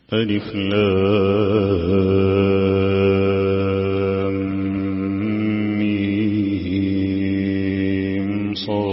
ألف لام ميم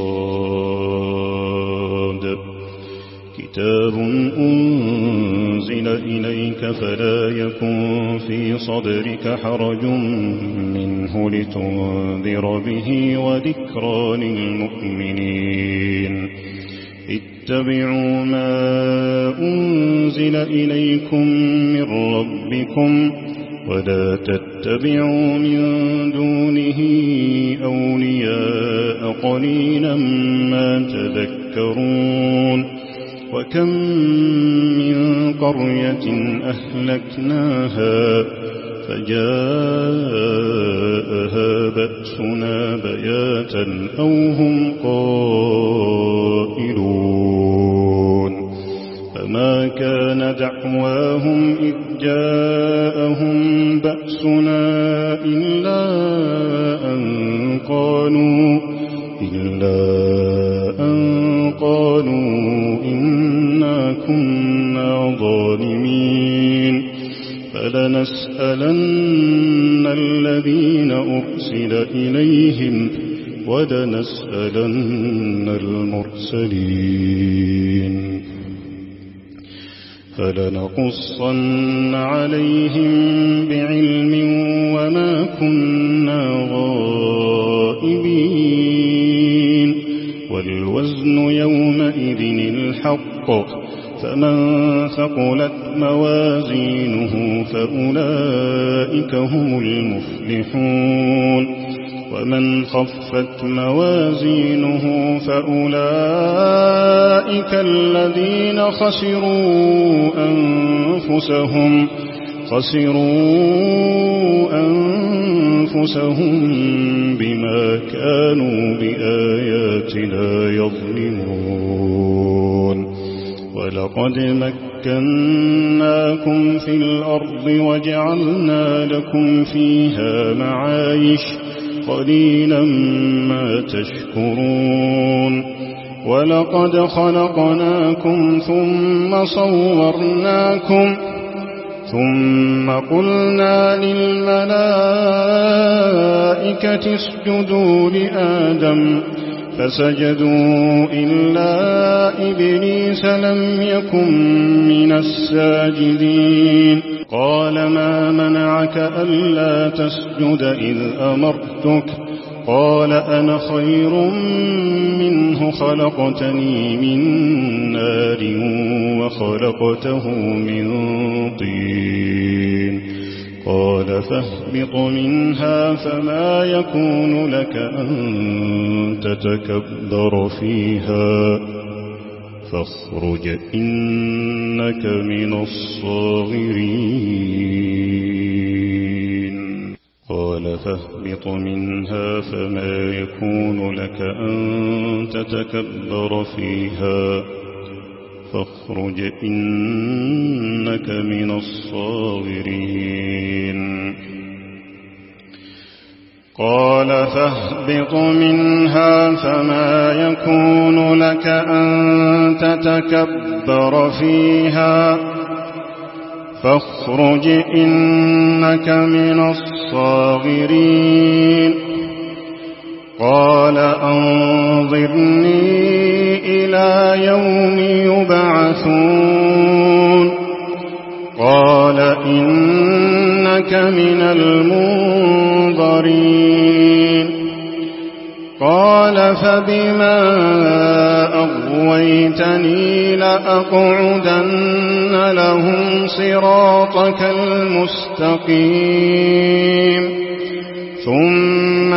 صاد كتاب أنزل إليك فلا يكن في صدرك حرج منه لتنذر به وذكرى للمؤمنين اتبعوا ما أنزل إليكم من ربكم ولا تتبعوا من دونه أولياء قليلا ما تذكرون وكم من قرية أهلكناها فجاءها بأسنا بياتا أو هم قائلون فما كان دعواهم إذ جاءهم بأسنا إلا أن قالوا إنا كنا ظالمين فلنسألن الذين أرسل إليهم ولنسألن المرسلين فلنقصن عليهم بعلم وما كنا غائبين والوزن يومئذ الحق فمن ثقلت موازينه فأولئك هم المفلحون ومن خفت موازينه فأولئك الذين خسروا أنفسهم بما كانوا بآياتنا يظلمون ولقد مكناكم في الأرض وجعلنا لكم فيها معايش قليلا ما تشكرون ولقد خلقناكم ثم صورناكم ثم قلنا للملائكة اسجدوا لآدم فسجدوا إلا إبليس لم يكن من الساجدين قال ما منعك ألا تسجد إذ أمرتك قال أنا خير منه خلقتني من نار وخلقته من طين قال فاهبط منها فما يكون لك أن تتكبر فيها فاخرج إنك من الصاغرين قال فاهبط منها فما يكون لك أن تتكبر فيها فاخرج إنك من الصاغرين قال فاهبط منها فما يكون لك أن تتكبر فيها فاخرج إنك من الصاغرين قال أنظرني إلى يوم يبعثون قال إنك من المنظرين قال فبما أغويتني لأقعدن لهم صراطك المستقيم ثم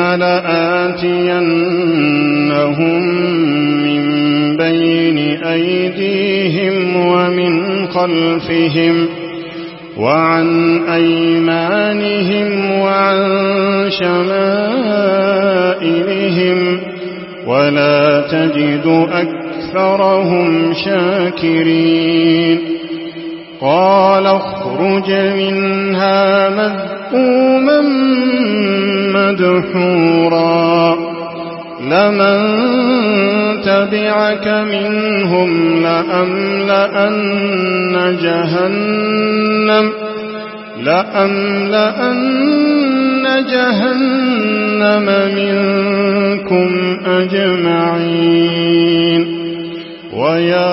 لآتينهم من بين أيديهم ومن خلفهم وعن أيمانهم وعن شمائلهم ولا تجد أكثرهم شاكرين قال اخرج منها مذءوما مدحورا لمن تبعك منهم لأملأن جهنم منكم أجمعين ويا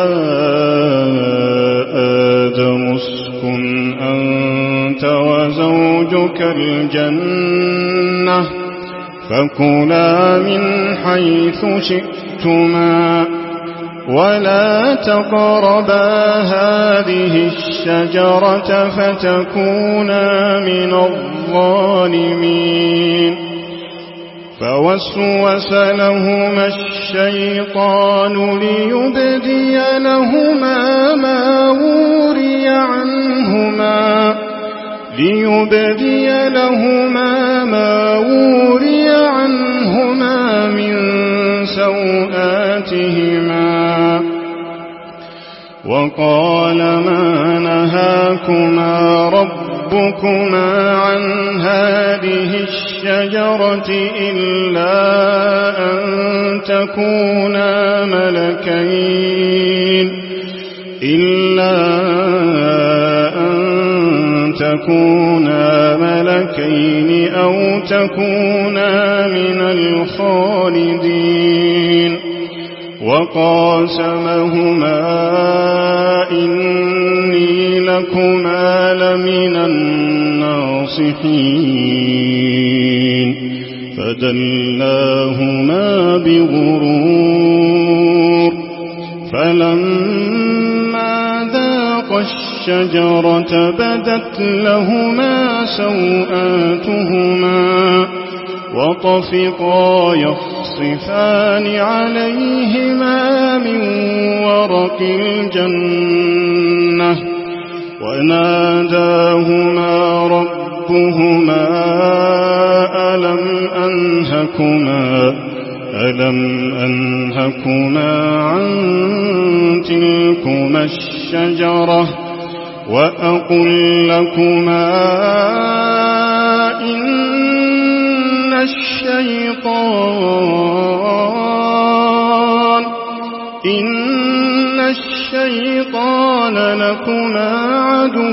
آدم اسكن أنت وزوجك الجنة فكلا من حيث شئتما ولا تقربا هذه الشجرة فتكونا من الظالمين فوسوس لهما الشيطان ليبدي لهما ما وري عنهما من سوآتهما وقال ما نهاكما ربكما عن هذه الشجرة إلا أن تكونا ملكين أو تكونا من الخالدين وقاسمهما إني لكما لمن الناصحين فدلاهما بغرور فلما ذاقا الشجرة بدت لهما سوآتهما وطفقا يخصفان عليهما من ورق الجنة وناداهما ربهما ألم أنهكما عن تلكما الشجرة وأقل لكما إن الشيطان لكما عدو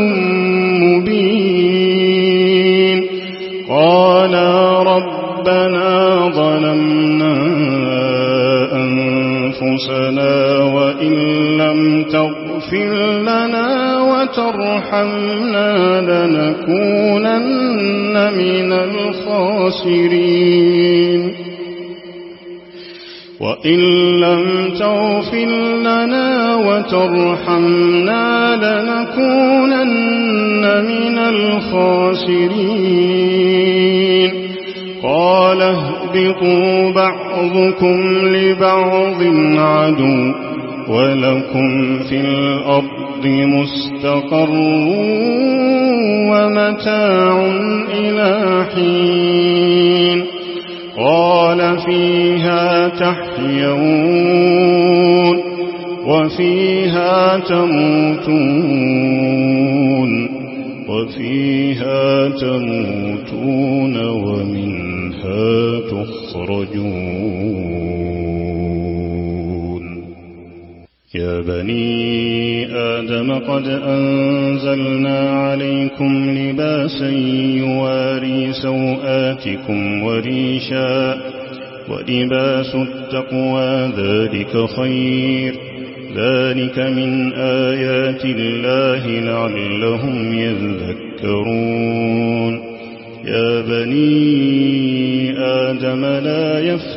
مبين قالا ربنا ظلمنا أنفسنا وإن لم تغفر لنا وترحمنا لنكونن من الخاسرين وإن لم تغفر لنا وترحمنا لنكونن من الخاسرين قال اهبطوا بعضكم لبعض عدو ولكم في الأرض مستقر ومتاع إلى حين قال فيها تحيون وفيها تموتون ومنها تخرجون يا بني آدم قد أنزلنا عليكم لباسا يواري سوآتكم وريشا ولباس التقوى ذلك خير ذلك من آيات الله لعلهم يذكرون يا بني آدم لا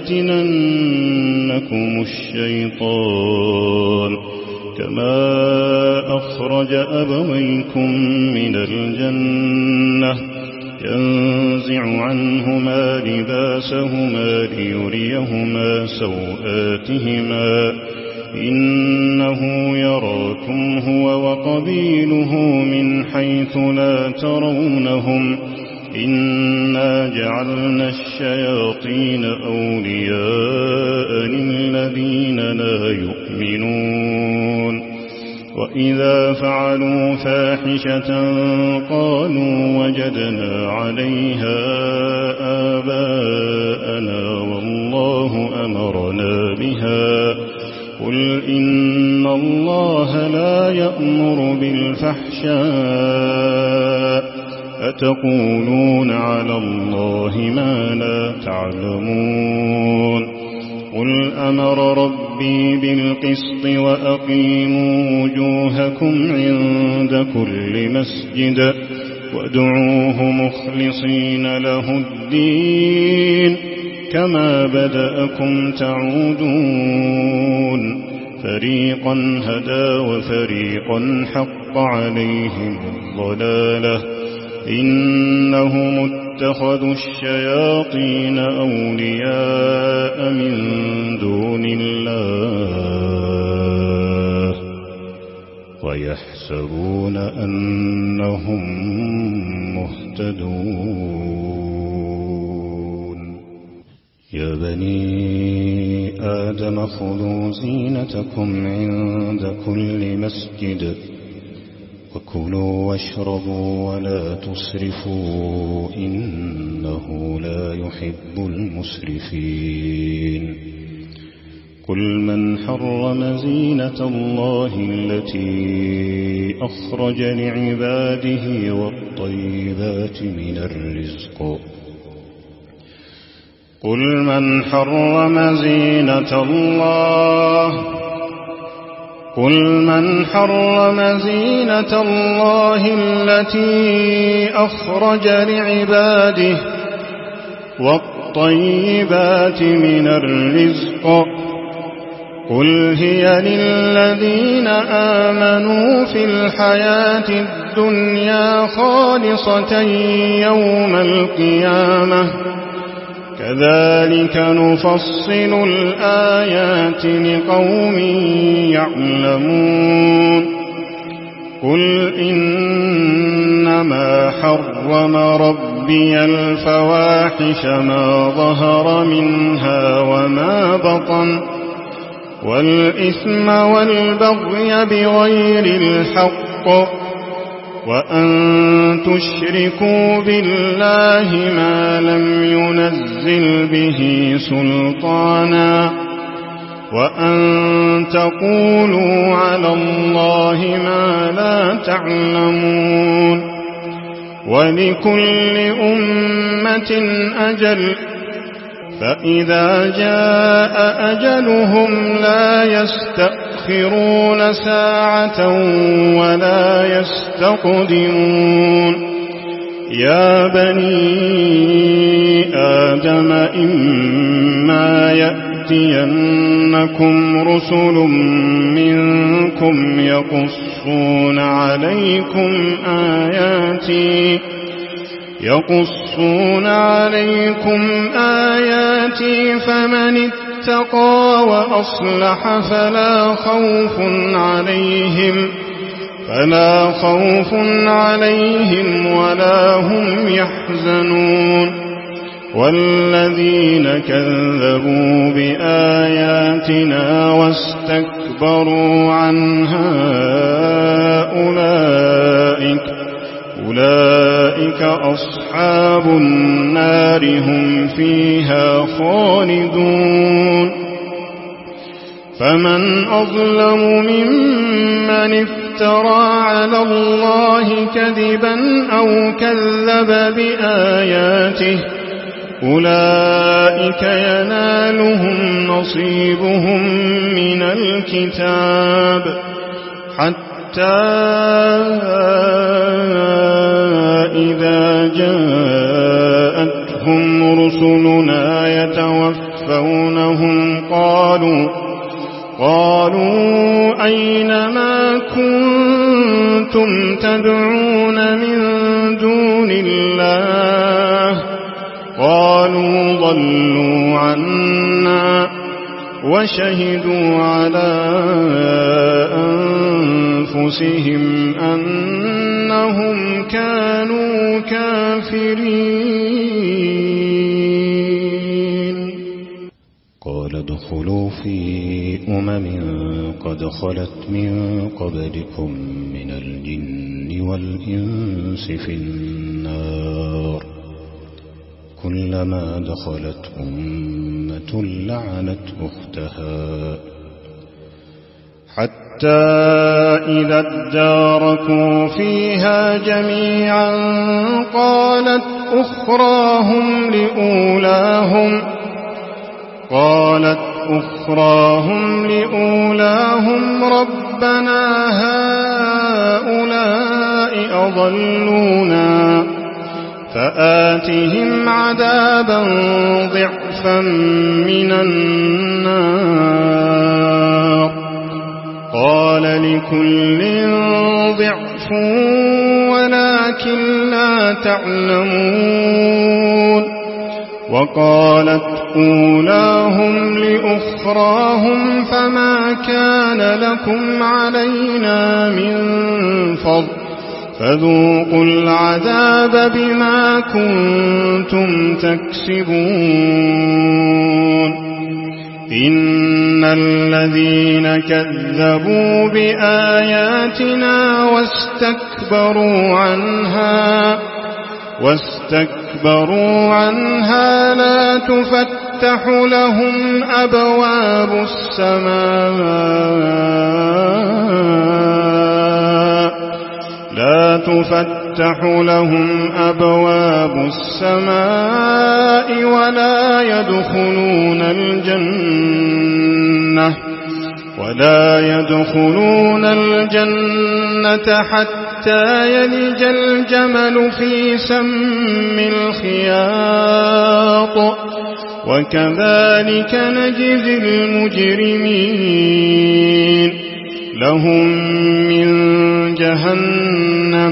يفتننكم الشيطان كما أخرج أبويكم من الجنة ينزع عنهما لباسهما ليريهما سوآتهما إنه يراكم هو وقبيله من حيث لا ترونهم إنا جعلنا الشياطين أولياء للذين لا يؤمنون وإذا فعلوا فاحشة قالوا وجدنا عليها آباءنا والله أمرنا بها قل إن الله لا يأمر بالفحشاء أتقولون على الله ما لا تعلمون قل أمر ربي بالقسط وأقيموا وجوهكم عند كل مسجد وادعوه مخلصين له الدين كما بدأكم تعودون فريقا هدى وفريقا حق عليهم الضلالة إنهم اتخذوا الشياطين أولياء من دون الله ويحسبون أنهم مهتدون يا بني آدم خذوا زينتكم عند كل مسجد وكلوا واشربوا ولا تسرفوا إنه لا يحب المسرفين قل من حرم زينة الله التي أخرج لعباده والطيبات من الرزق قل من حرم زينة الله التي أخرج لعباده والطيبات من الرزق قل هي للذين آمنوا في الحياة الدنيا خالصة يوم القيامة كذلك نفصل الآيات لقوم يعلمون قل إنما حرم ربي الفواحش ما ظهر منها وما بطن والإثم والبغي بغير الحق وأن تشركوا بالله ما لم ينزل به سلطانا وأن تقولوا على الله ما لا تعلمون ولكل أمة أجل فإذا جاء أجلهم لا يستأخرون ساعة ولا يستقدمون يا بني آدم إما يأتينكم رسل منكم يقصون عليكم آياتي فمن اتقى وأصلح فلا خوف عليهم ولا هم يحزنون والذين كذبوا بآياتنا واستكبروا عنها أولئك أصحاب النار هم فيها خالدون فمن أظلم ممن افترى على الله كذبا أو كذب بآياته أولئك ينالهم نصيبهم من الكتاب حتى إذا جاءتهم رسلنا يتوفونهم قالوا أين ما كنتم تدعون من دون الله قالوا ضلوا عنا وشهدوا على أنفسهم أنهم كانوا كافرين. قال وادخلوا في قد خلت من قبلكم من الجن والإنس في النار كلما دخلت أمة لعنت أختها حتى إذا اداركوا فيها جميعا قالت أخراهم لأولاهم ربنا هؤلاء أضلونا فآتهم عذابا ضعفا من النار قال لكل ضعف ولكن لا تعلمون وقالت أولاهم لأخراهم فما كان لكم علينا من فضل فذوقوا العذاب بما كنتم تكسبون إن الذين كذبوا بآياتنا واستكبروا عنها لا تفتح لهم أبواب السماء ولا يدخلون الجنة حتى يلج الجمل في سم الخياط وكذلك نجزي المجرمين لهم من جهنم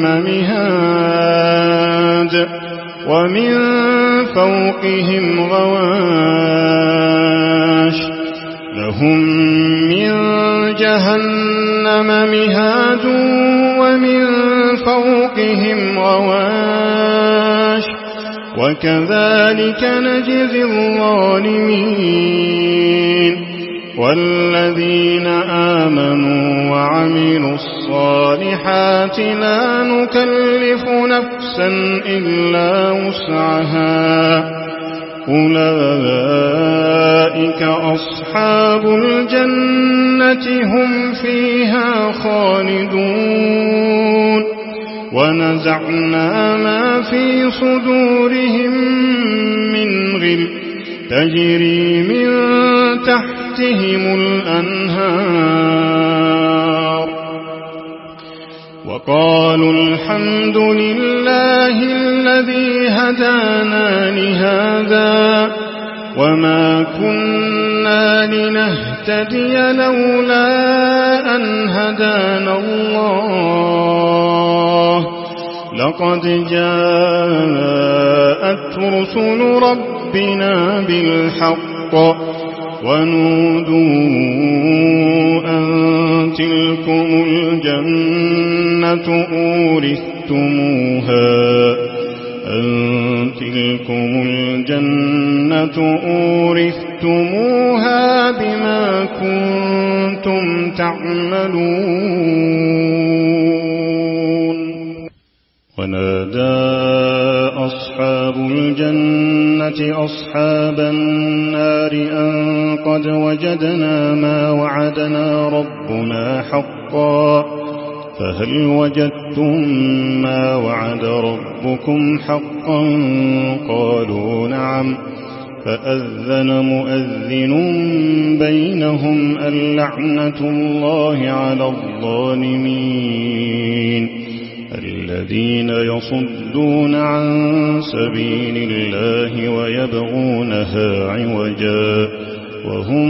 مهاد ومن فوقهم غواش وكذلك نجزي الظالمين والذين آمنوا وعملوا الصالحات لا نكلف نفسا إلا وسعها أولئك أصحاب الجنة هم فيها خالدون ونزعنا ما في صدورهم من غل تجري من تحتهم الأنهار وقالوا الحمد لله الذي هدانا لهذا وما كنا لنهتدي لولا أن هدانا الله لقد جاءت رسل ربنا بالحق ونودوا أن تلكم الجنة أورثتموها بما كنتم تعملون ونادى أصحاب الجنة أصحاب النار أن قد وجدنا ما وعدنا ربنا حقا فهل وجدتم ما وعد ربكم حقا قالوا نعم فأذن مؤذن بينهم اللعنة الله على الظالمين الذين يصدون عن سبيل الله ويبغونها عوجا وهم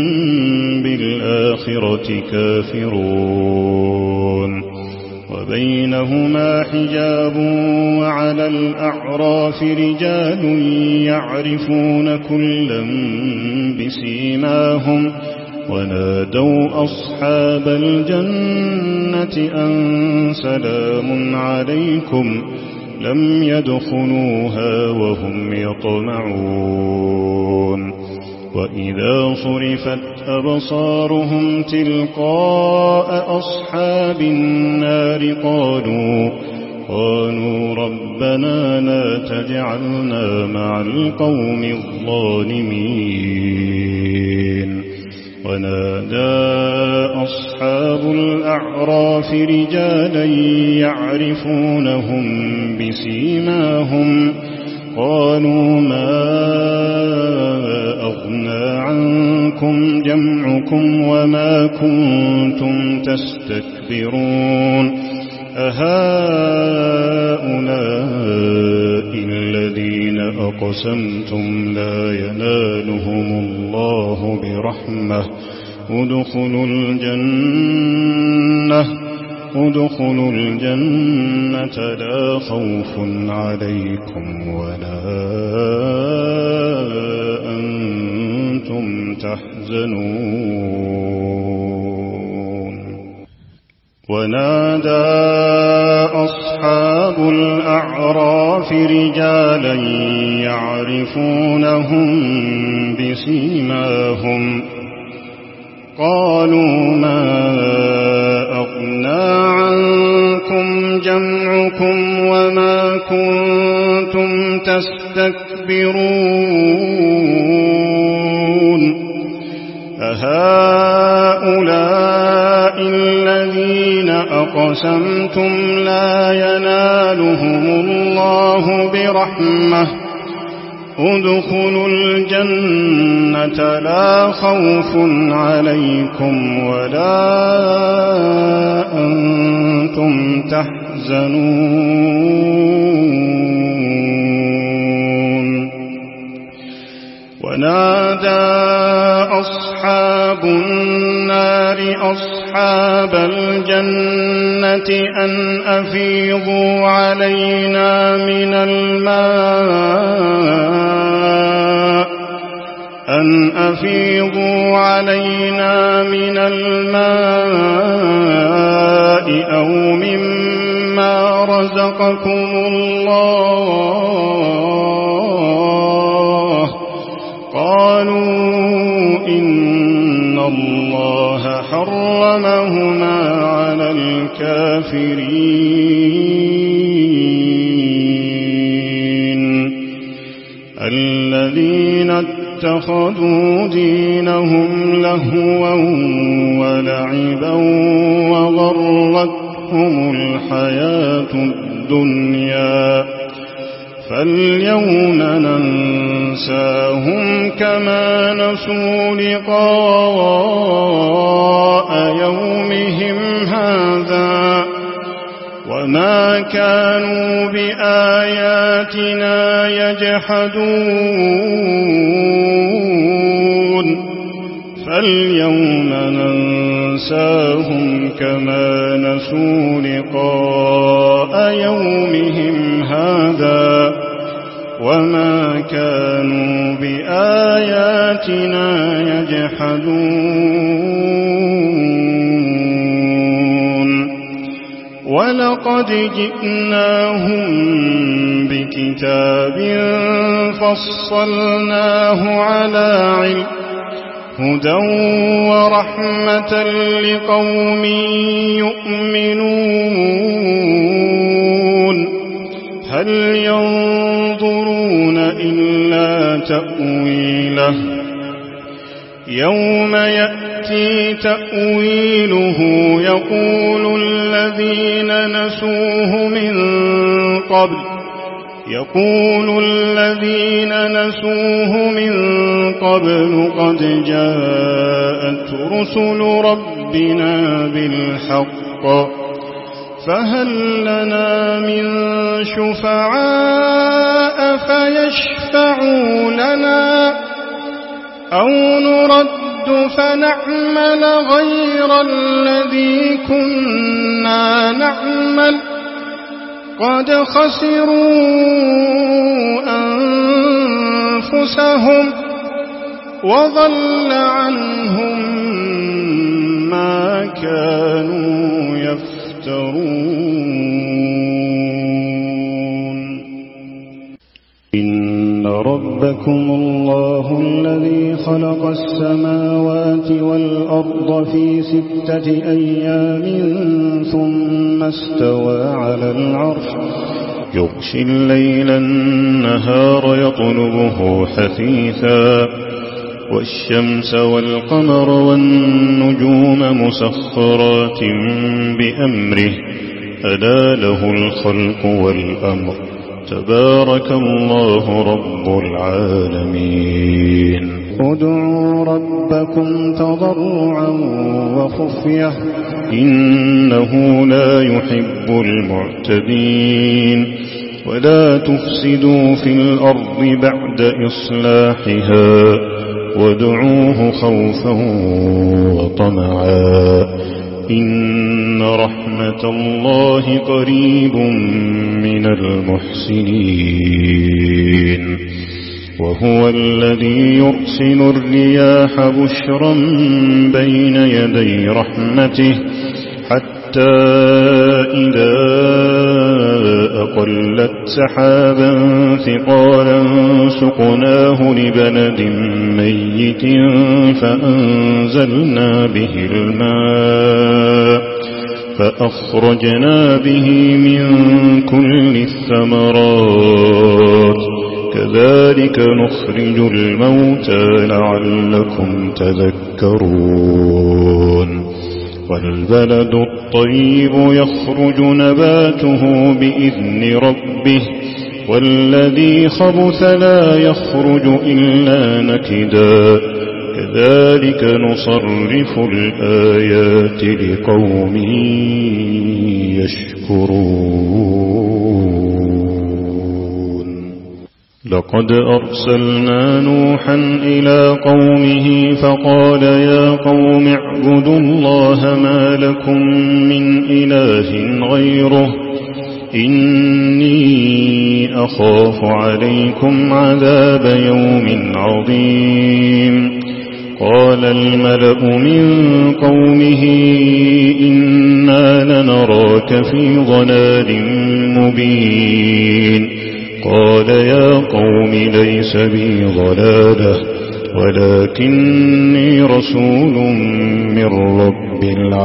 بالآخرة كافرون وبينهما حجاب وعلى الأعراف رجال يعرفون كلا بسيماهم ونادوا أصحاب الجنة أن سلام عليكم لم يدخلوها وهم يطمعون وإذا صرفت أبصارهم تلقاء أصحاب النار قالوا ربنا لا تجعلنا مع القوم الظالمين. ونادى أصحاب الأعراف رجالا يعرفونهم بسيماهم قالوا ما أغنى عنكم جمعكم وما كنتم تستكبرون أهؤلاء الذين أقسمتم لا ينالهم الله برحمة ادخلوا الجنة لا خوف عليكم ولا أنتم تحزنون. ونادى أصحاب الأعراف رجالا يعرفونهم بسيماهم قالوا ما أغنى عنكم جمعكم وما كنتم تستكبرون أهؤلاء الذين أقسمتم لا ينالهم الله برحمة ادخلوا الجنة لا خوف عليكم ولا أنتم تحزنون. ونادى أصحاب النار أصحاب الجنة أن أفيضوا علينا من الماء أو مما رزقكم الله قالوا إن الله حرمهما على الكافرين. الذين اتخذوا دينهم لهوا ولعبا وغرتهم الحياة الدنيا فاليوم ننساهم كما نسوا لقاء يومهم هذا وما كانوا بآياتنا يجحدون فاليوم ننساهم كما نسوا لقاء يومهم هذا وما كانوا بآياتنا يجحدون. ولقد جئناهم بكتاب فصلناه على علم هدى ورحمة لقوم يؤمنون. هل ينظرون إلا تأويله يوم يأتي تأويله يقول الذين نسوه من قبل قد جاءت رسل ربنا بالحق فهل لنا من شفعاء فيشفعوا لنا أو نرد فنعمل غير الذي كنا نعمل قد خسروا أنفسهم وضل عنهم ما كانوا يفترون. إن ربكم الله الذي خلق السماوات والأرض في 6 أيام ثم استوى على العرش يغشي الليل النهار يطلبه حثيثا والشمس والقمر والنجوم مسخرات بأمره ألا له الخلق والأمر تبارك الله رب العالمين ادعوا ربكم تضرعا وخفية إنه لا يحب المعتدين ولا تفسدوا في الأرض بعد إصلاحها وادعوه خوفا وطمعا إن رحمة الله قريب من المحسنين وهو الذي يرسل الرياح بشرا بين يدي رحمته حتى إذا أقلت سحابا ثقالا سقناه لبلد ميت فأنزلنا به الماء فأخرجنا به من كل الثمرات كذلك نخرج الموتى لعلكم تذكرون والبلد الطيب يخرج نباته بإذن ربه والذي خبث لا يخرج إلا نكدا كذلك نصرف الآيات لقوم يشكرون لقد أرسلنا نوحا إلى قومه فقال يا قوم اعبدوا الله ما لكم من إله غيره إني أخاف عليكم عذاب يوم عظيم قال الملأ من قومه إنا لنراك في ضلال مبين قال يا قوم ليس بي ضلالة ولكني رسول من رب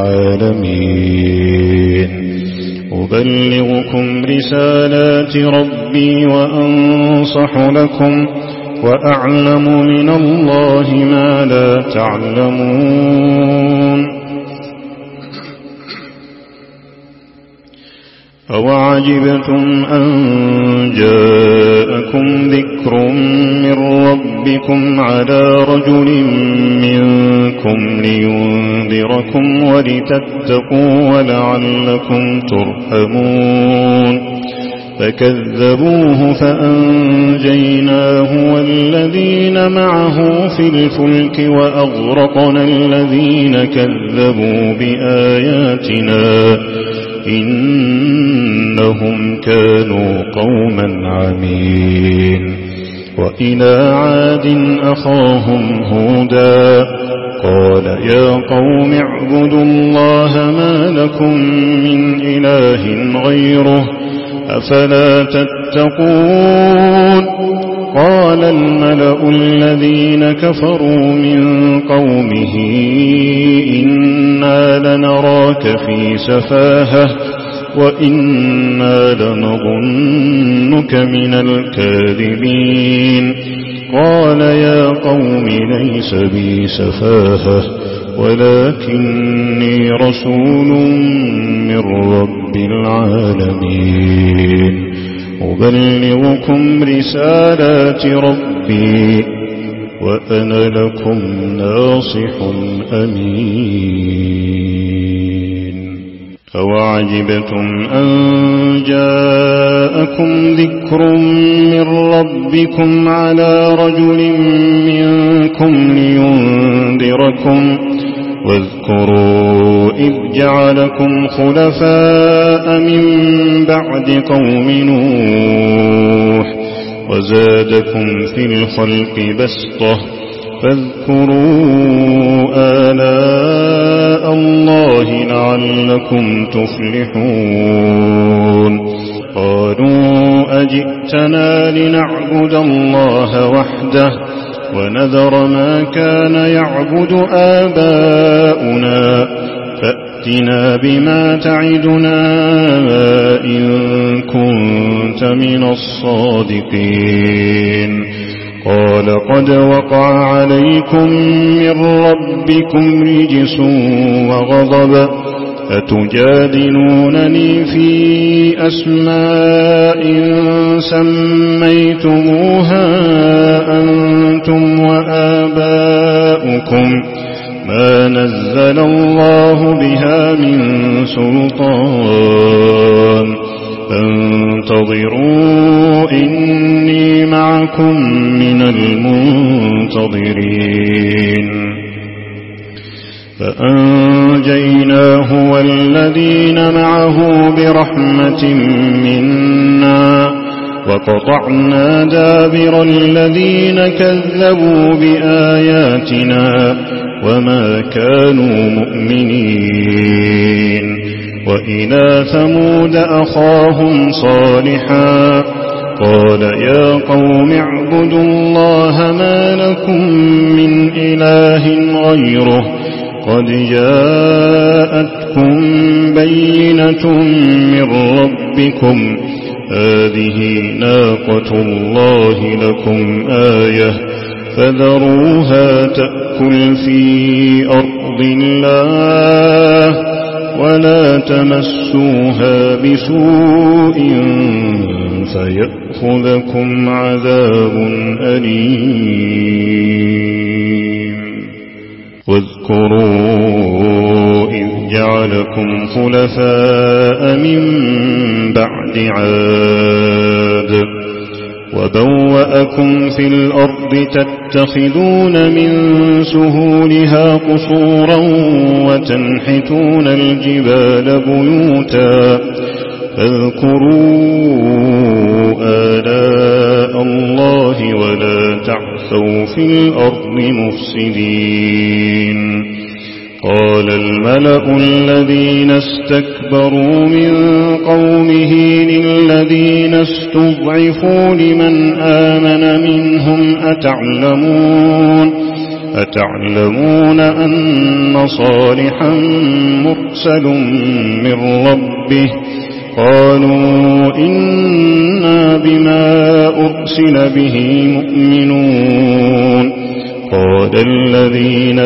العالمين أبلغكم رسالات ربي وأنصح لكم وأعلم من الله ما لا تعلمون أوعجبتم أن جاءكم ذكر من ربكم على رجل منكم لينذركم ولتتقوا ولعلكم ترحمون فكذبوه فأنجيناه والذين معه في الفلك وأغرقنا الذين كذبوا بآياتنا إنهم كانوا قوما عمين وإلى عاد أخاهم هودا قال يا قوم اعبدوا الله ما لكم من إله غيره أفلا تتقون قال الملأ الذين كفروا من قومه إنا لنراك في سفاهة وإنا لنظنك من الكاذبين قال يا قوم ليس بي سفاهة ولكني رسول من رب العالمين أبلغكم رسالات ربي وأنا لكم ناصح أمين أوعجبتم أن جاءكم ذكر من ربكم على رجل منكم لينذركم واذكروا إذ جعلكم خلفاء من بعد قوم نوح وزادكم في الخلق بسطة فاذكروا آلاء الله لعلكم تفلحون قالوا أجئتنا لنعبد الله وحده ونذر ما كان يعبد آباؤنا فأتنا بما تعدنا إن كنت من الصادقين قال قد وقع عليكم من ربكم رجس وغضب أتجادلونني في أسماء سميتموها أنتم وآباؤكم ما نزل الله بها من سلطان فانتظروا إني معكم من المنتظرين فأنجيناه والذين معه برحمة منا وقطعنا دابر الذين كذبوا بآياتنا وما كانوا مؤمنين وإلى ثمود أخاهم صالحا قال يا قوم اعبدوا الله ما لكم من إله غيره قد جاءتكم بينة من ربكم هذه ناقة الله لكم آية فذروها تأكل في أرض الله ولا تمسوها بسوء فيأخذكم عذاب أليم واذكروا إذ جعلكم خلفاء من بعد عاد وبوأكم في الأرض تتخذون من سهولها قصورا وتنحتون الجبال بيوتا فاذكروا آلاء الله ولا تعثوا في الأرض مفسدين قال الملأ الذين استكبروا من قومه للذين استضعفوا لمن آمن منهم أتعلمون أن صالحا مرسل من ربه قالوا إنا بما أرسل به مؤمنون قال الذين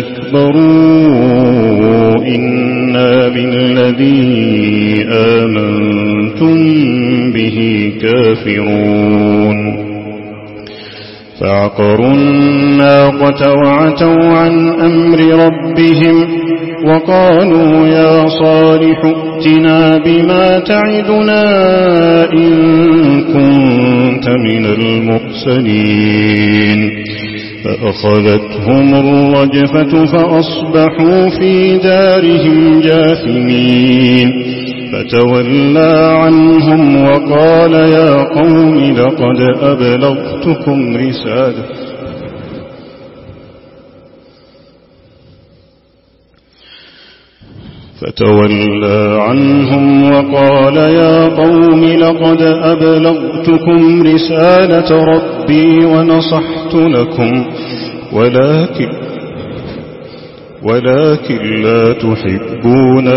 استكبروا إنا بالذي آمنتم به كافرون فعقروا الناقة وعتوا عن أمر ربهم وقالوا يا صالح ائتنا بما تعدنا إن كنت من المرسلين فأخذتهم الرجفة فأصبحوا في دارهم جاثمين فتولى عنهم وقال يا قوم لقد أبلغتكم رسالة ربي ونصحت لكم ولكن لا تحبون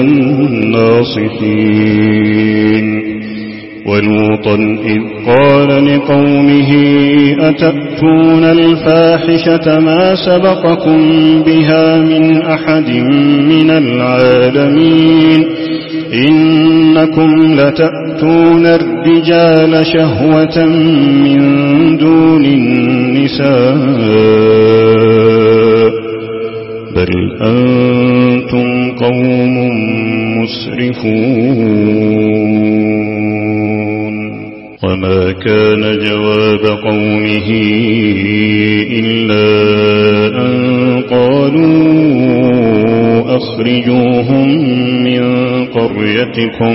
الناصحين ولوطا إذ قال لقومه أتأتون الفاحشة ما سبقكم بها من أحد من العالمين إنكم لتأتون الرجال شهوة من دون النساء بل أنتم قوم مسرفون وما كان جواب قومه إلا أن قالوا أخرجوهم من قريتكم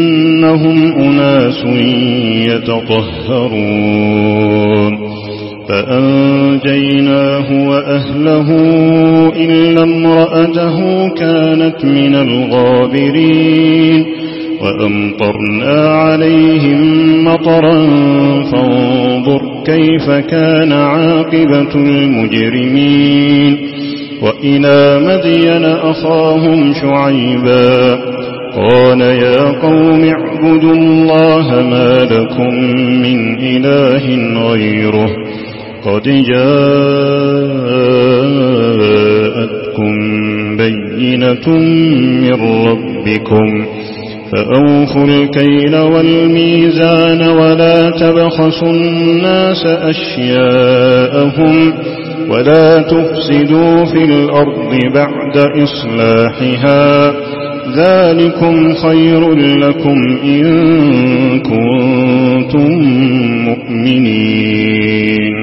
إنهم أناس يتطهرون فأنجيناه وأهله إلا امرأته كانت من الغابرين وأمطرنا عليهم مطرا فانظر كيف كان عاقبة المجرمين وإلى مدين أخاهم شعيبا قال يا قوم اعبدوا الله ما لكم من إله غيره قد جاءتكم بينة من ربكم فأوفوا الكيل والميزان ولا تبخسوا الناس أشياءهم ولا تفسدوا في الأرض بعد إصلاحها ذلكم خير لكم إن كنتم مؤمنين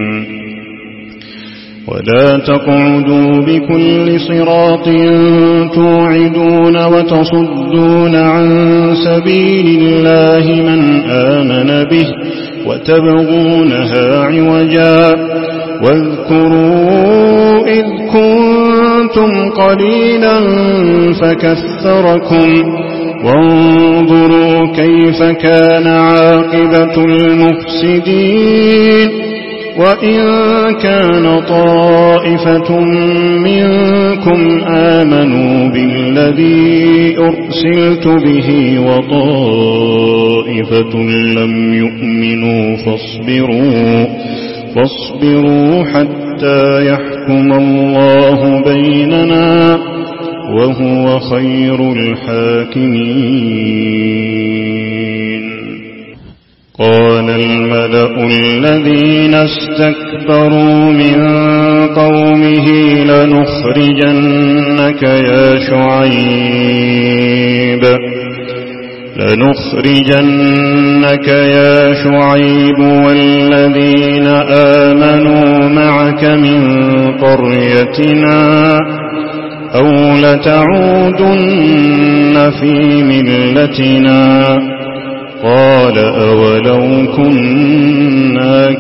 ولا تقعدوا بكل صراط توعدون وتصدون عن سبيل الله من آمن به وتبغونها عوجا واذكروا إذ كنتم قليلا فكثركم وانظروا كيف كان عاقبة المفسدين وإن كان طائفة منكم آمنوا بالذي أرسلت به وطائفة لم يؤمنوا فاصبروا حتى يحكم الله بيننا وهو خير الحاكمين قال الملأ الذين استكبروا من قومه لنخرجنك يا شعيب والذين آمنوا معك من قريتنا أو لتعودن في ملتنا قال أولو كنا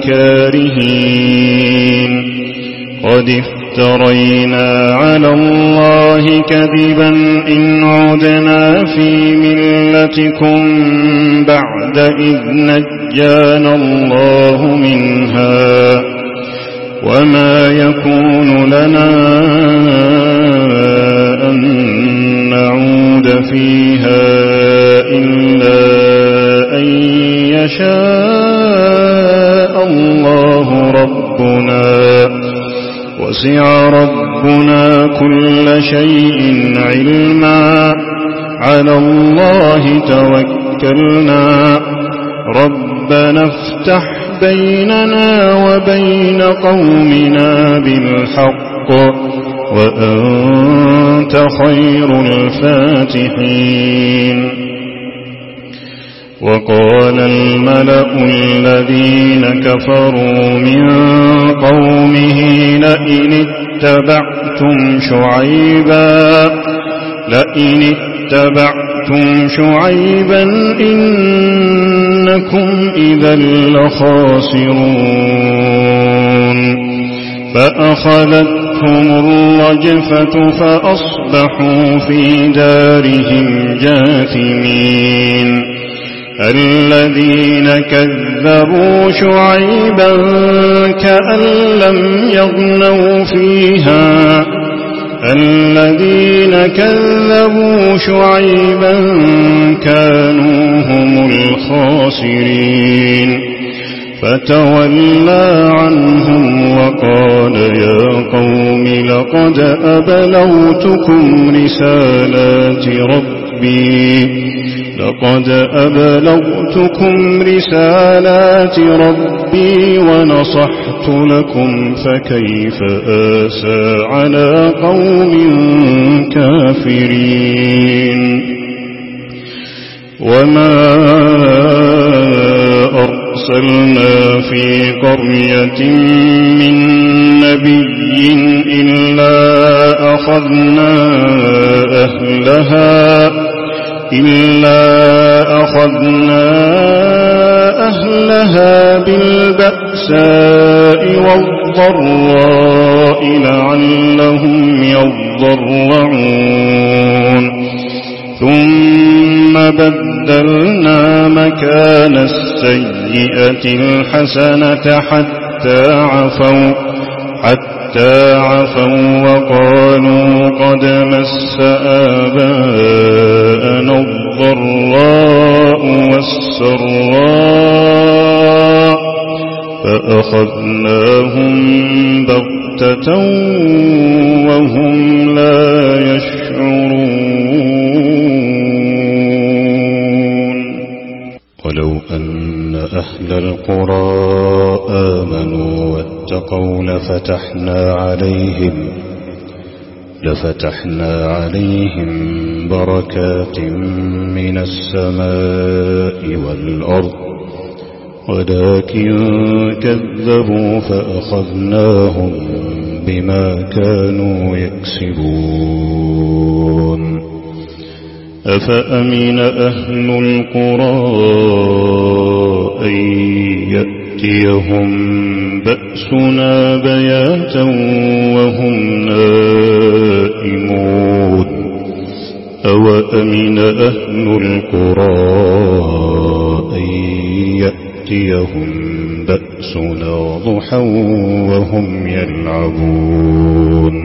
كارهين قد افترينا على الله كذبا إن عدنا في ملتكم بعد إذ نجانا الله منها وما يكون لنا أن نعود فيها إلا أن يشاء الله ربنا وسع ربنا كل شيء علما على الله توكلنا ربنا افتح بيننا وبين قومنا بالحق وأنت خير الفاتحين وقال الملأ الذين كفروا من قومه لئن اتبعتم شعيبا إنكم إذا لخاسرون فأخذتهم الرجفة فأصبحوا في دارهم جاثمين الذين كذبوا شعيبا كأن لم يغنوا فيها الذين كذبوا شعيبا كانوا هم الخاسرين فتولى عنهم وقال يا قوم لقد أبلغتكم رسالات ربي ونصحت لكم فكيف آسى على قوم كافرين وما أرسلنا في قرية من نبي إلا أخذنا أهلها بالبأساء والضراء لعلهم يضرعون ثم بدلنا مكان السيئة الحسنة حتى عفوا وقالوا قد مس آباءنا الضراء والسراء فأخذناهم بغتة وهم لا يشعرون ولو أن أهل القرى آمنوا واتقوا لفتحنا عليهم بركات من السماء والأرض ولكن كذبوا فأخذناهم بما كانوا يكسبون أفأمن أهل القرى أن يأتيهم بأسنا بياتا وهم نائمون أوأمن أهل القرى أن يأتيهم بأسنا ضحى وهم يلعبون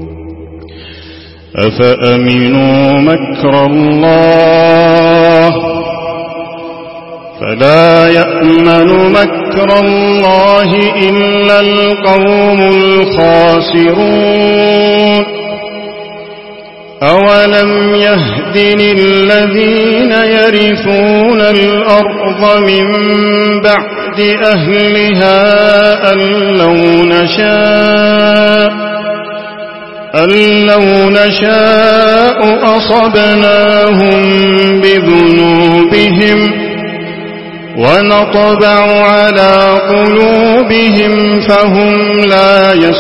أفأمنوا مكر الله فلا يأمن مكر الله إلا القوم الخاسرون أولم يهد للذين يرثون الأرض من بعد أهلها أن لو نشاء أصبناهم بذنوبهم ونطبع على قلوبهم فهم لا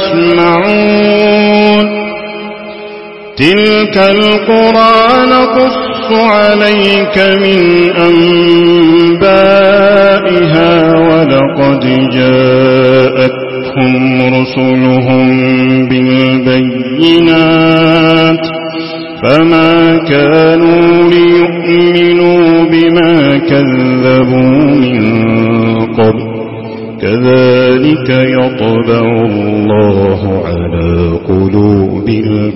يسمعون تلك القرى نقص عليك من أنبائها ولقد جاءتهم رسلهم بالبينات فما كانوا ليؤمنوا بما كذبوا من قبل كذلك يطبع الله على قلوب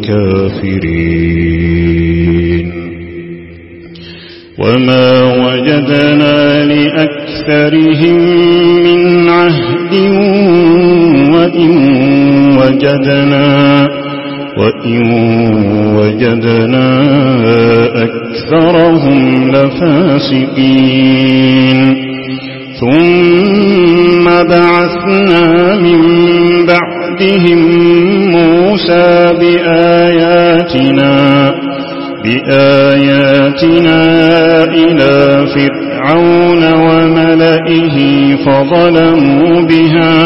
الكافرين وما وجدنا لأكثرهم من عهد وإن وجدنا أكثرهم لفاسقين ثم بعثنا من بعدهم موسى بآياتنا إلى فرعون وملئه فظلموا بها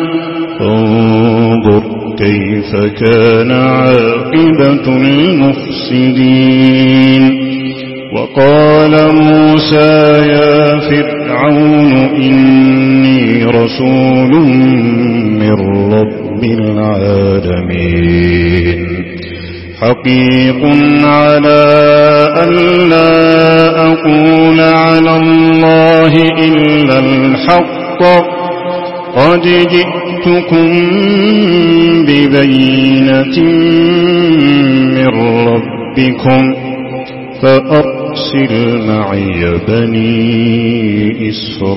فانظر كيف كان عاقبة المفسدين وقال موسى يا فرعون إني رسول من رب العالمين حقيق على أن لا أقول على الله إلا الحق قد جئتكم ببينة من ربكم فأرسل معي بني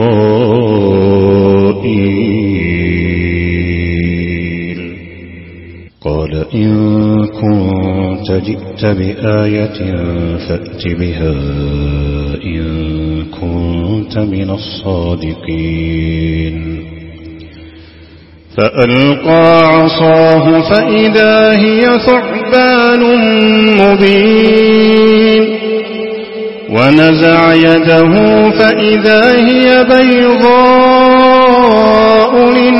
إسرائيل قال إن كنت جئت بآية فأت بها إن كنت من الصادقين فألقى عصاه فإذا هي ثعبان مبين ونزع يده فإذا هي بيضاء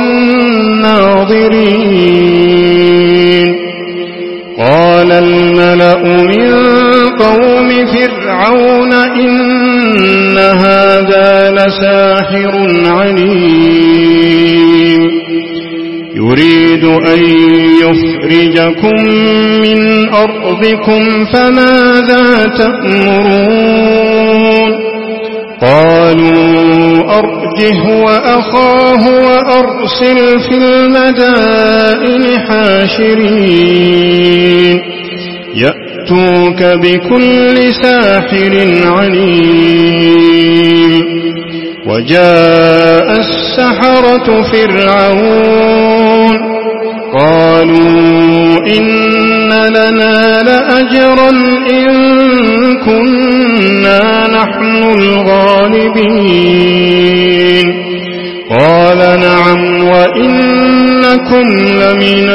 للناظرين قال الملأ من قوم فرعون إن هذا لساحر عليم يريد أن يخرجكم من أرضكم فماذا تأمرون قالوا أرجه وأخاه وأرسل في المدائن حاشرين يأتوك بكل ساحر عليم وجاء السحرة فرعون قالوا إن لنا لأجرا إن كنا نحن الغالبين قال نعم وإنكم لمن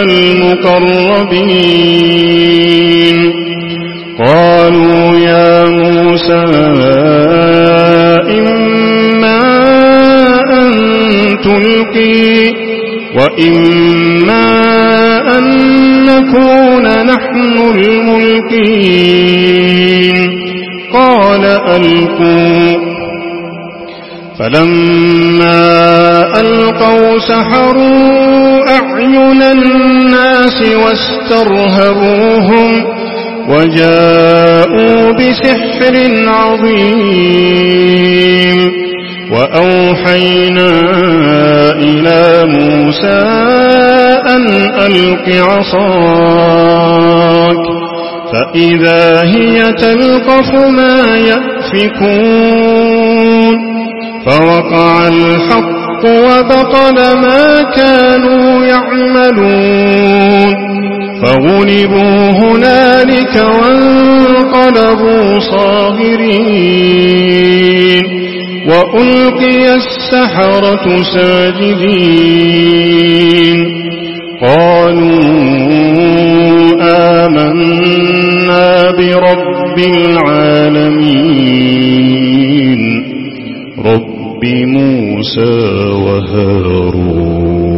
المقربين قالوا يا موسى إما أن تلقي وإما أن نكون نحن الملقين قال ألقوا فلما ألقوا سحروا أعين الناس واسترهبوهم وجاءوا بسحر عظيم وأوحينا إلى موسى أن ألق عصاك فإذا هي تلقف ما يأفكون فوقع الحق وبطل ما كانوا يعملون فغلبوا هنالك وانقلبوا صاغرين وألقي السحرة ساجدين قالوا آمنا برب العالمين رب موسى وهارون.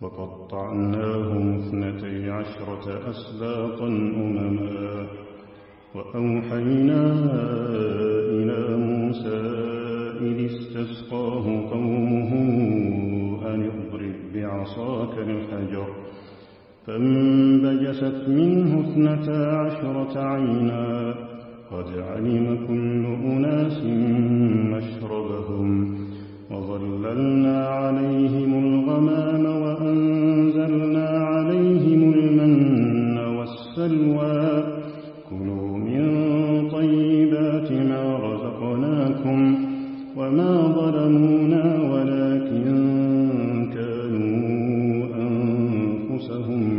وقطعناهم 12 أسباطا أمما وأوحينا إلى موسى إذ استسقاه قومه أن اضرب بعصاك الحجر فانبجست منه 12 عينا قد علم كل أناس مشربهم وظللنا عليهم الغمام وأنزلنا عليهم المن والسلوى كلوا من طيبات ما رزقناكم وما ظلمونا ولكن كانوا أنفسهم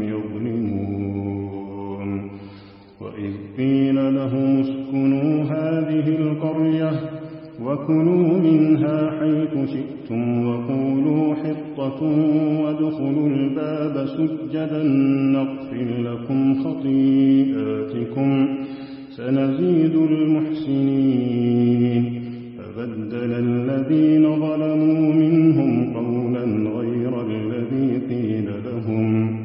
يظلمون وإذ قيل لهم اسكنوا هذه القرية وكلوا منها حيث شئتم وقولوا حطة وادخلوا الباب سجدا نغفر لكم خطيئاتكم سنزيد المحسنين فبدل الذين ظلموا منهم قولا غير الذي قيل لهم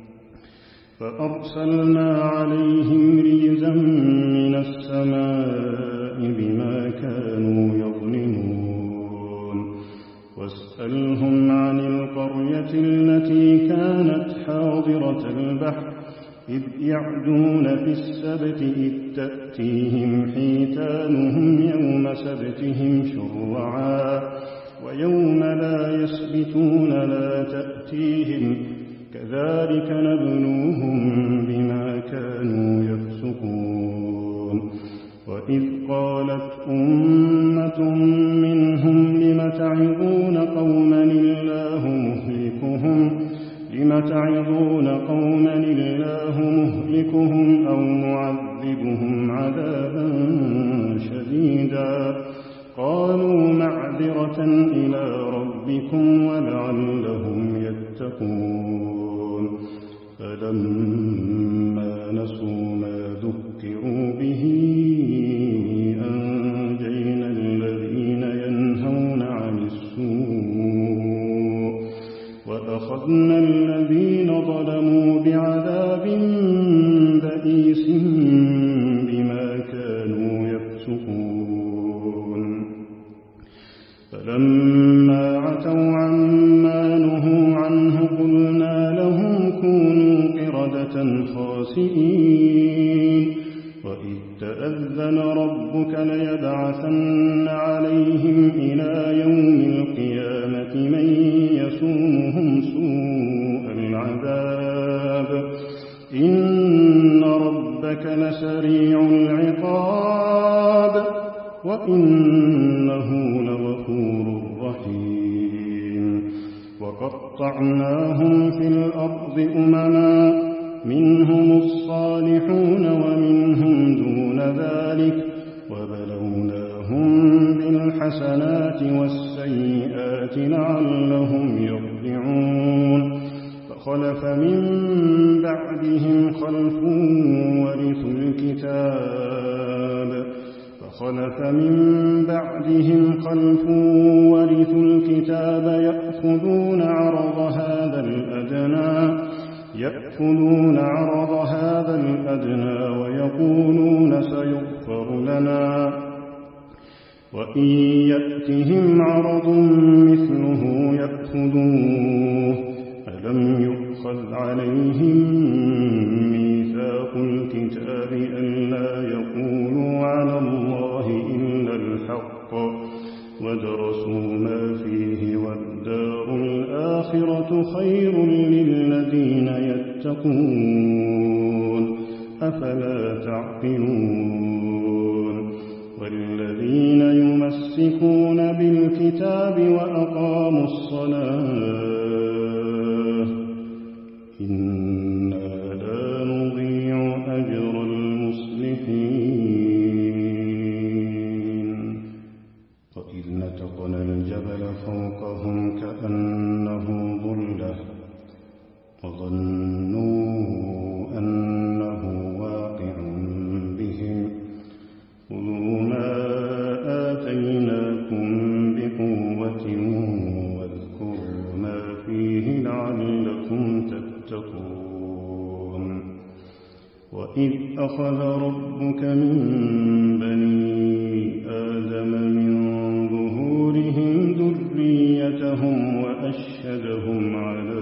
فأرسلنا عليهم رجزا من السماء بما كانوا يظلمون واسألهم عن القرية التي كانت حاضرة البحر إذ يعدون في السبت إذ تأتيهم حيتانهم يوم سبتهم شرعا ويوم لا يسبتون لا تأتيهم كذلك نبلوهم بما كانوا يفسقون وإذ قالت أمة منهم لم تعظون قوما الله مهلكهم أو معذبهم عذابا شديدا قالوا معذرة إلى ربكم ولعلهم يتقون فلما نسوا ما ذكروا به أنجينا الذين ينهون عن السوء وأخذنا الذين ظلموا بعذاب بئيس بما كانوا يفسقون فلما عتوا عما نهوا عنه قلنا لهم كونوا قردة خاسئين وإذ تأذن ربك ليبعثن عليهم إلى يوم القيامة من يسومهم سوء العذاب إن ربك لسريع العقاب وإنه لغفور رحيم وقطعناهم في الأرض أمما منهم الصالحون ومنهم دون ذلك وبلوناهم بالحسنات والسيئات لعلهم يرجعون فخلف من بعدهم خلف ورثوا الكتاب يأخذون عرض هذا الأدنى ويقولون سيغفر لنا وإن يأتهم عرض مثله يأخذوه ألم يؤخذ عليهم ميثاق الكتاب ألا يقولوا على الله إلا الحق ودرسوا ما فيه والدار الآخرة خير للذين يتقون أفلا تعقلون والذين يمسكون بالكتاب وأقاموا الصلاة إنا لا نضيع أجر المصلحين وإذ نتقنا الجبل فوقهم كأنه ظلة وظنوا أنه واقع بهم خذوا ما آتيناكم بقوة واذكروا ما فيه لعلكم إذ أخذ ربك من بني آدم من ظهورهم ذريتهم وأشهدهم على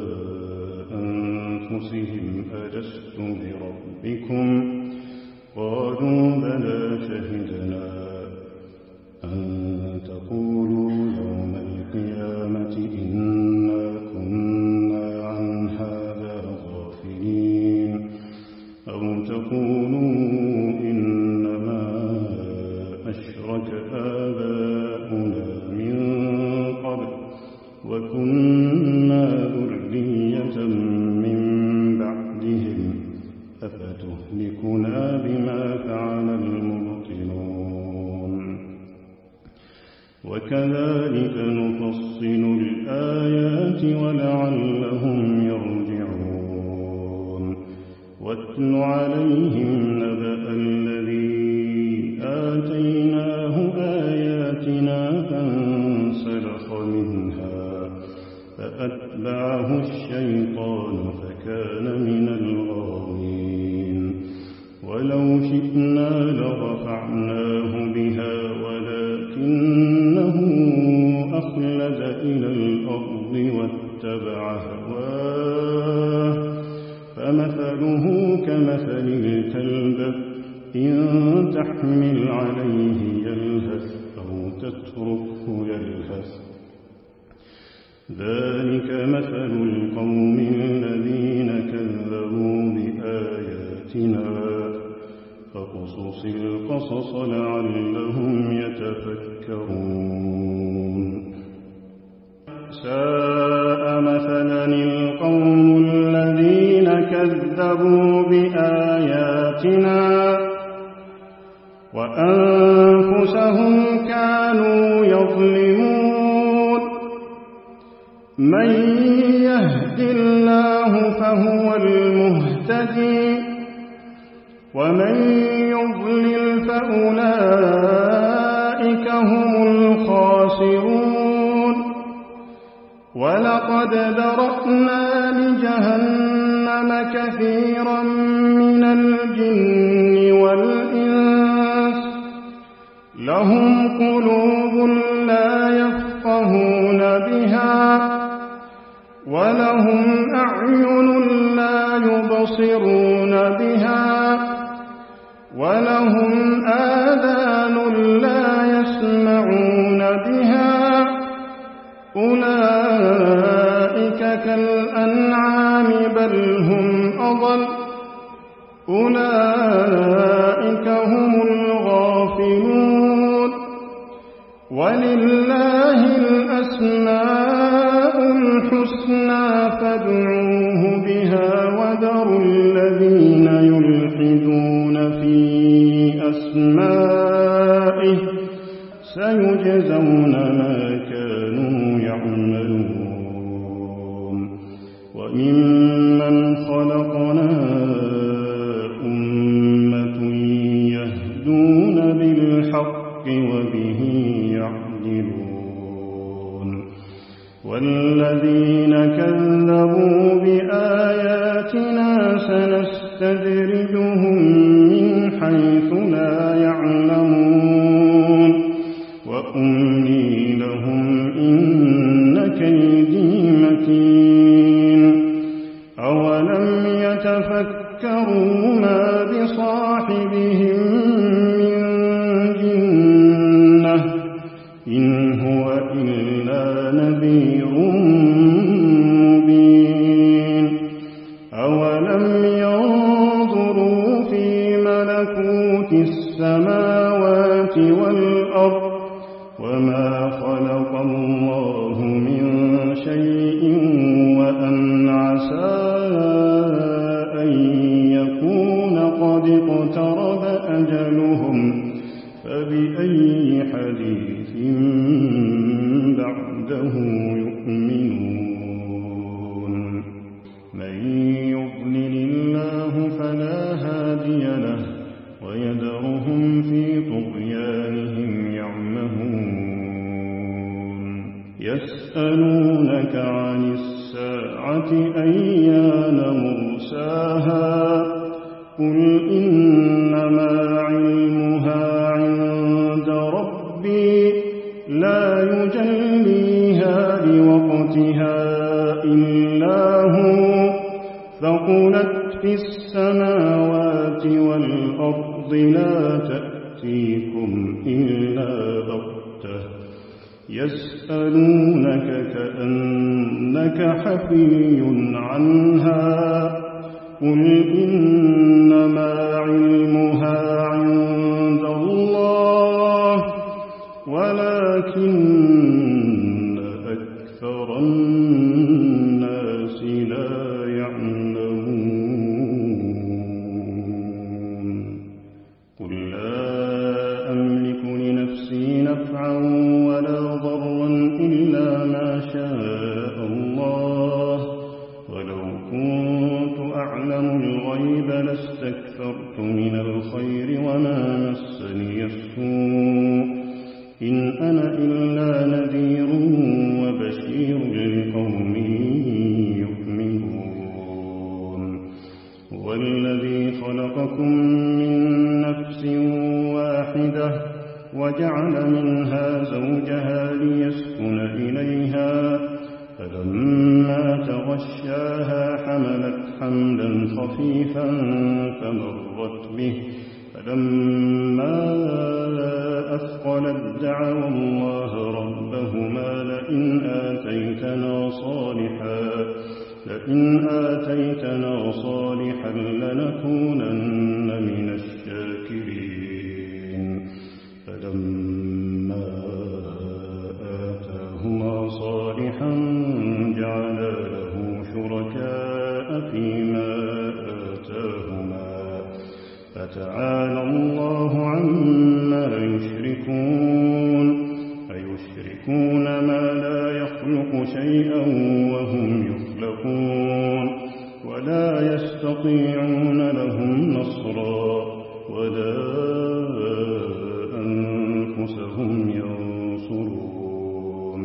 أنفسهم ألست بربكم قالوا بلى شهدنا أن تقولوا يوم القيامة إنا كنا عن هذا غافلين أو تقولوا إنما أشرك آباؤنا من قبل وكنا ذرية من بعدهم أفتهلكنا بما فعل المبطلون وكذلك نفصل الآيات ولعلهم يرجعون واتل عليهم نبأ الذي آتيناه آياتنا فانسلخ منها فأتبعه الشيطان فكان من الغاوين ولو شئنا لرفعناه بها ولكنه أخلد إلى الأرض واتبع هواه فمثله كمثل الكلب إن تحمل عليه يلهث أو تتركه يلهث ذلك مثل القوم الذين كذبوا بآياتنا فاقصص القصص لعلهم يتفكرون ساء مثلا القوم الذين كذبوا بآياتنا وأنفسهم كانوا يظلمون من يهد الله فهو المهتدي ومن يضلل فأولئك هم الخاسرون ولقد ذرأنا لجهنم كثيرا من الجن والإنس لهم قلوب لا يفقهون بها ولهم أعين لا يبصرون بها ولهم آذان لا يسمعون بها أولئك كالأنعام بل هم أضل أولئك هم الغافلون ولله الأسماء الحسنى فادعوه بها وذروا الذين يلحدون في أسمائه سيجزون ما كانوا يعملون وممن خلقنا أمة يهدون بالحق وبه يعدلون والذين كذبوا بآياتنا سنستدرجهم من حيث لا يعلمون وأملي لهم إن كيدي متين أولم يتفكروا ما بصاحبهم من جنة إن هو إلا نذير مبين أولم ينظروا في ملكوت السماوات والأرض وما خلق الله من شيء وأن عسى أن يكون قد اقترب أجلهم فبأي حديث بعده يؤمنون من يضلل الله فلا هادي له ويذرهم في طغيانهم يعمهون يسألونك عن الساعة أيان مرساها قل إنما علمها عند ربي لا يجليها لوقتها إلا هو ثقلت في السماوات والأرض لا تأتيكم إلا بغتة يسألونك كأنك حفي عنها قل إنما علمها عند الله ولكن أكثر الناس لا يعلمون قل لا أملك لنفسي نفعا ولا ضرا إلا ما شاء الله ولو كنت أعلم الغيب لاستكثرت من الخير وما مسني السوء إن أنا إلا نذير وبشير لقوم يؤمنون هو الذي خلقكم من نفس واحدة وجعل منها زوجها ليسكن إليها فلما تغشاها حملت حملا خفيفا فمرت به فلما أثقلت دعوا الله ربهما لئن آتيتنا صالحا لنكونن من الشاكرين فلما آتاهما صالحا جعلا له شركاء فيما آتاهما فتعالى الله عما يشركون أيشركون ما لا يخلق شيئا وهم يخلقون ولا يستطيعون لهم نصرا ولا أنفسهم ينصرون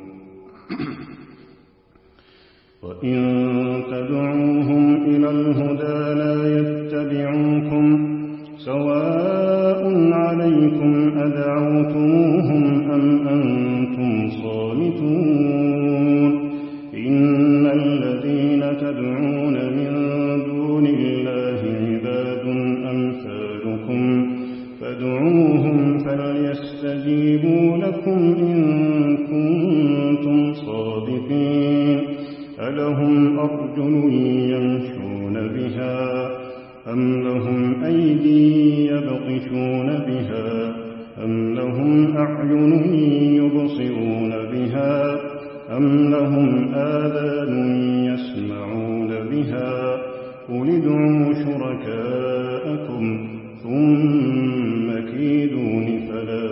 وإن تدعوهم إلى الهدى لا يتبعوكم سواء عليكم أدعوتموهم أم أنتم صامتون إن الذين تدعون من دون الله عباد أمثالكم فادعوهم فليستجيبوا لكم إن كنتم صادقين ألهم أرجل يمشون بها أم لهم أيدي يبطشون بها أم لهم أعين يبصرون بها أم لهم آذان يسمعون بها قل ادعوا شركاءكم ثم كيدون فلا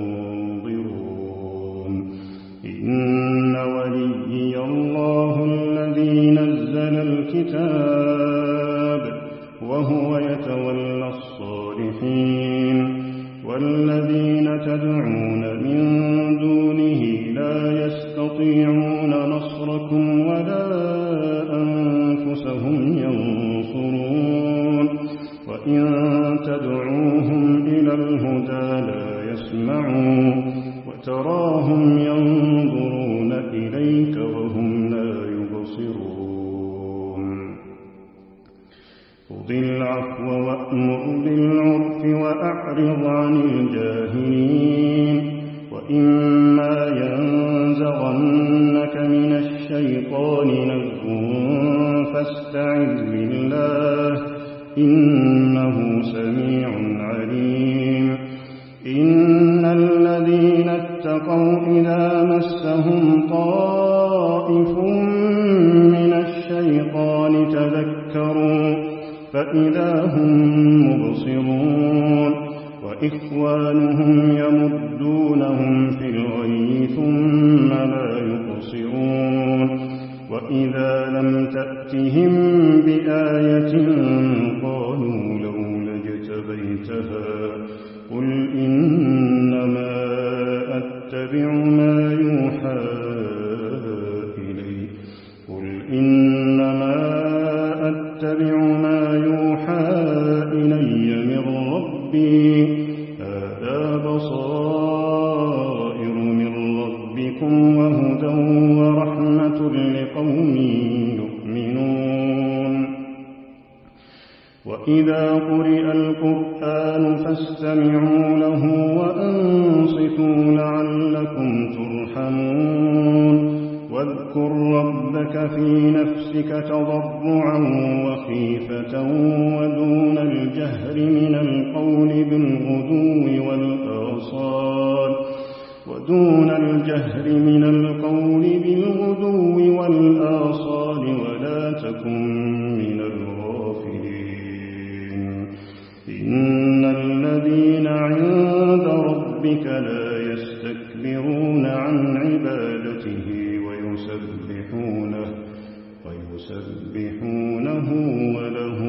تنظرون إن وليي الله الذي نزل الكتاب وهو يتولى الصالحين والذين تدعون من دونه لا يستطيعون نصركم ولا أنفسهم ينصرون وإن تدعوهم إلى الهدى لا يسمعوا وتراهم ينظرون إليك وهم لا يبصرون خذ العفو وأمر بالعرف وأعرض عن الجاهلين وإما ينزغنك من الشيطان نزغ فاستعذ بالله إنه سميع عليم إن الذين اتقوا إذا مسهم طائف من الشيطان تذكروا فإذا هم مبصرون وإخوانهم يمدونهم في الغي ثم لا يقصرون وإذا لم تأتهم بآية قالوا لولا اجتبيتها قل إنما أتبع ما يوحى إلي قل إنما أتبع ما يوحى وهدى ورحمة لقوم يؤمنون وإذا قرئ القرآن فاستمعوا له وأنصتوا لعلكم ترحمون واذكر ربك في نفسك تضرعا وخيفة ودون الجهر من القول بالغدو والآصال ولا تكن من الغافلين إن الذين عند ربك لا يستكبرون عن عبادته ويسبحونه وله